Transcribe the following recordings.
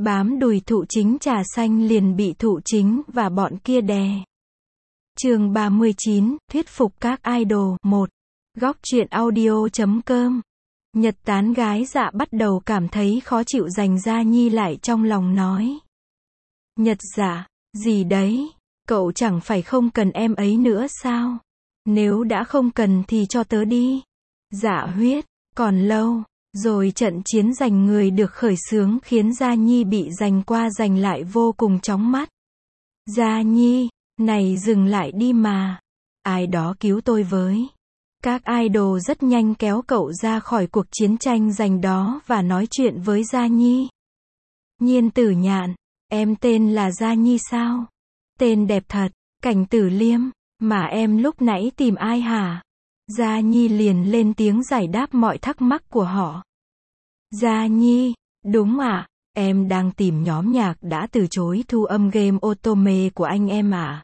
Bám đùi Thụ Chính trà xanh liền bị Thụ Chính và bọn kia đè. Chương 39, thuyết phục các idol. 1. Góc truyện audio.com. Nhật tán gái Dạ bắt đầu cảm thấy khó chịu, dành Gia Nhi lại trong lòng nói. Nhật Dạ, gì đấy, cậu chẳng phải không cần em ấy nữa sao? Nếu đã không cần thì cho tớ đi. Dạ huyết, còn lâu. Rồi trận chiến giành người được khởi xướng khiến Gia Nhi bị giành qua giành lại vô cùng chóng mắt. Gia Nhi, này dừng lại đi mà. Ai đó cứu tôi với. Các idol rất nhanh kéo cậu ra khỏi cuộc chiến tranh giành đó và nói chuyện với Gia Nhi. Nhiên Tử Nhạn, em tên là Gia Nhi sao? Tên đẹp thật. Cảnh Tử Liêm, mà em lúc nãy tìm ai hả? Gia Nhi liền lên tiếng giải đáp mọi thắc mắc của họ. Gia Nhi, đúng ạ, em đang tìm nhóm nhạc đã từ chối thu âm game Otome của anh em ạ.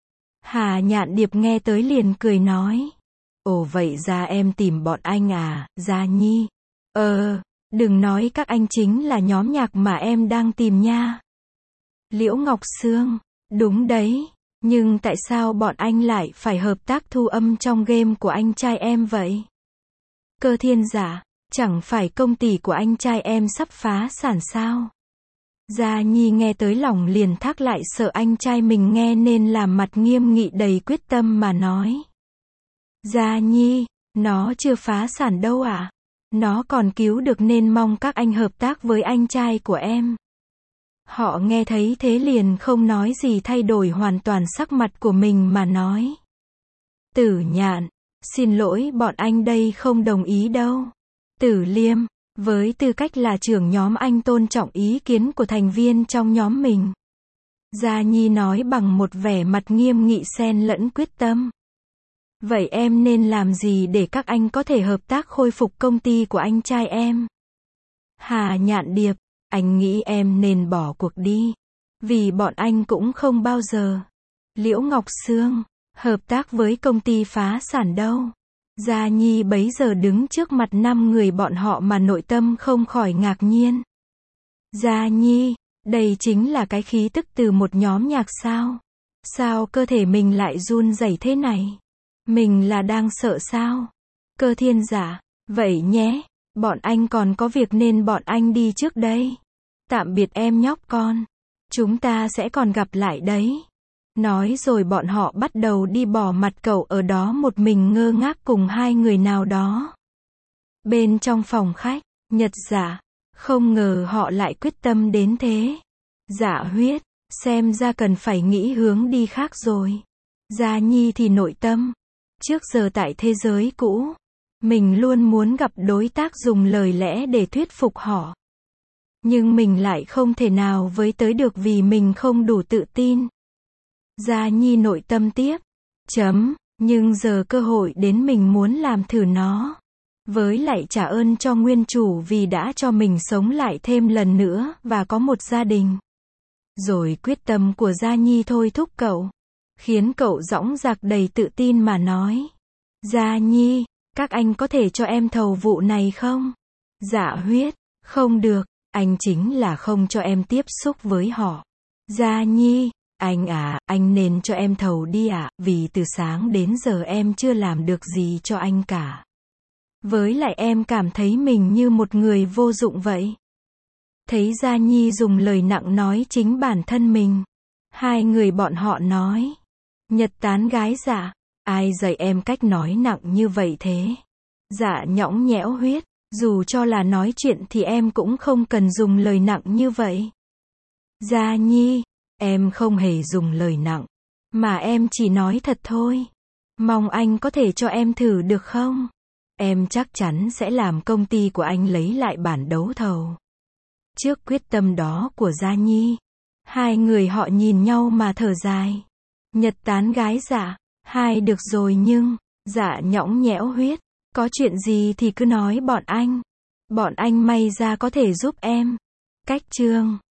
Hà Nhạn Điệp nghe tới liền cười nói. Ồ vậy ra em tìm bọn anh à, Gia Nhi. Đừng nói các anh chính là nhóm nhạc mà em đang tìm nha. Liễu Ngọc Sương, đúng đấy, nhưng tại sao bọn anh lại phải hợp tác thu âm trong game của anh trai em vậy? Cơ Thiên Giả, chẳng phải công ty của anh trai em sắp phá sản sao? Gia Nhi nghe tới lòng liền thắc lại, sợ anh trai mình nghe nên làm mặt nghiêm nghị đầy quyết tâm mà nói. Gia Nhi, nó chưa phá sản đâu ạ. Nó còn cứu được nên mong các anh hợp tác với anh trai của em. Họ nghe thấy thế liền không nói gì, thay đổi hoàn toàn sắc mặt của mình mà nói. Tử Nhạn, xin lỗi, bọn anh đây không đồng ý đâu. Tử Liêm, với tư cách là trưởng nhóm anh tôn trọng ý kiến của thành viên trong nhóm mình. Gia Nhi nói bằng một vẻ mặt nghiêm nghị xen lẫn quyết tâm. Vậy em nên làm gì để các anh có thể hợp tác khôi phục công ty của anh trai em? Hà Nhạn Điệp, anh nghĩ em nên bỏ cuộc đi. Vì bọn anh cũng không bao giờ. Liễu Ngọc Sương, hợp tác với công ty phá sản đâu. Gia Nhi bấy giờ đứng trước mặt 5 người bọn họ mà nội tâm không khỏi ngạc nhiên. Gia Nhi, đây chính là cái khí tức từ một nhóm nhạc sao? Sao cơ thể mình lại run rẩy thế này? Mình là đang sợ sao? Cơ Thiên Giả, vậy nhé, bọn anh còn có việc nên bọn anh đi trước đây. Tạm biệt em nhóc con. Chúng ta sẽ còn gặp lại đấy. Nói rồi bọn họ bắt đầu đi, bỏ mặt cậu ở đó một mình ngơ ngác cùng hai người nào đó. Bên trong phòng khách, Nhật Giả, không ngờ họ lại quyết tâm đến thế. Dạ huyết, xem ra cần phải nghĩ hướng đi khác rồi. Gia Nhi thì nội tâm. Trước giờ tại thế giới cũ, mình luôn muốn gặp đối tác dùng lời lẽ để thuyết phục họ. Nhưng mình lại không thể nào với tới được vì mình không đủ tự tin. Gia Nhi nội tâm tiếp. Nhưng giờ cơ hội đến, mình muốn làm thử nó. Với lại trả ơn cho nguyên chủ vì đã cho mình sống lại thêm lần nữa và có một gia đình. Rồi quyết tâm của Gia Nhi thôi thúc cậu. Khiến cậu dõng dạc đầy tự tin mà nói. Gia Nhi, các anh có thể cho em thầu vụ này không? Dạ huyết, không được, anh chính là không cho em tiếp xúc với họ. Gia Nhi, anh nên cho em thầu đi ạ, vì từ sáng đến giờ em chưa làm được gì cho anh cả. Với lại em cảm thấy mình như một người vô dụng vậy. Thấy Gia Nhi dùng lời nặng nói chính bản thân mình. Hai người bọn họ nói. Nhật tán gái Dạ, ai dạy em cách nói nặng như vậy thế? Dạ nhõng nhẽo huyết, dù cho là nói chuyện thì em cũng không cần dùng lời nặng như vậy. Gia Nhi, em không hề dùng lời nặng, mà em chỉ nói thật thôi. Mong anh có thể cho em thử được không? Em chắc chắn sẽ làm công ty của anh lấy lại bản đấu thầu. Trước quyết tâm đó của Gia Nhi, hai người họ nhìn nhau mà thở dài. Nhật tán gái Dạ, hai được rồi nhưng, Dạ nhõng nhẽo huyết, có chuyện gì thì cứ nói bọn anh. Bọn anh may ra có thể giúp em. Cách chương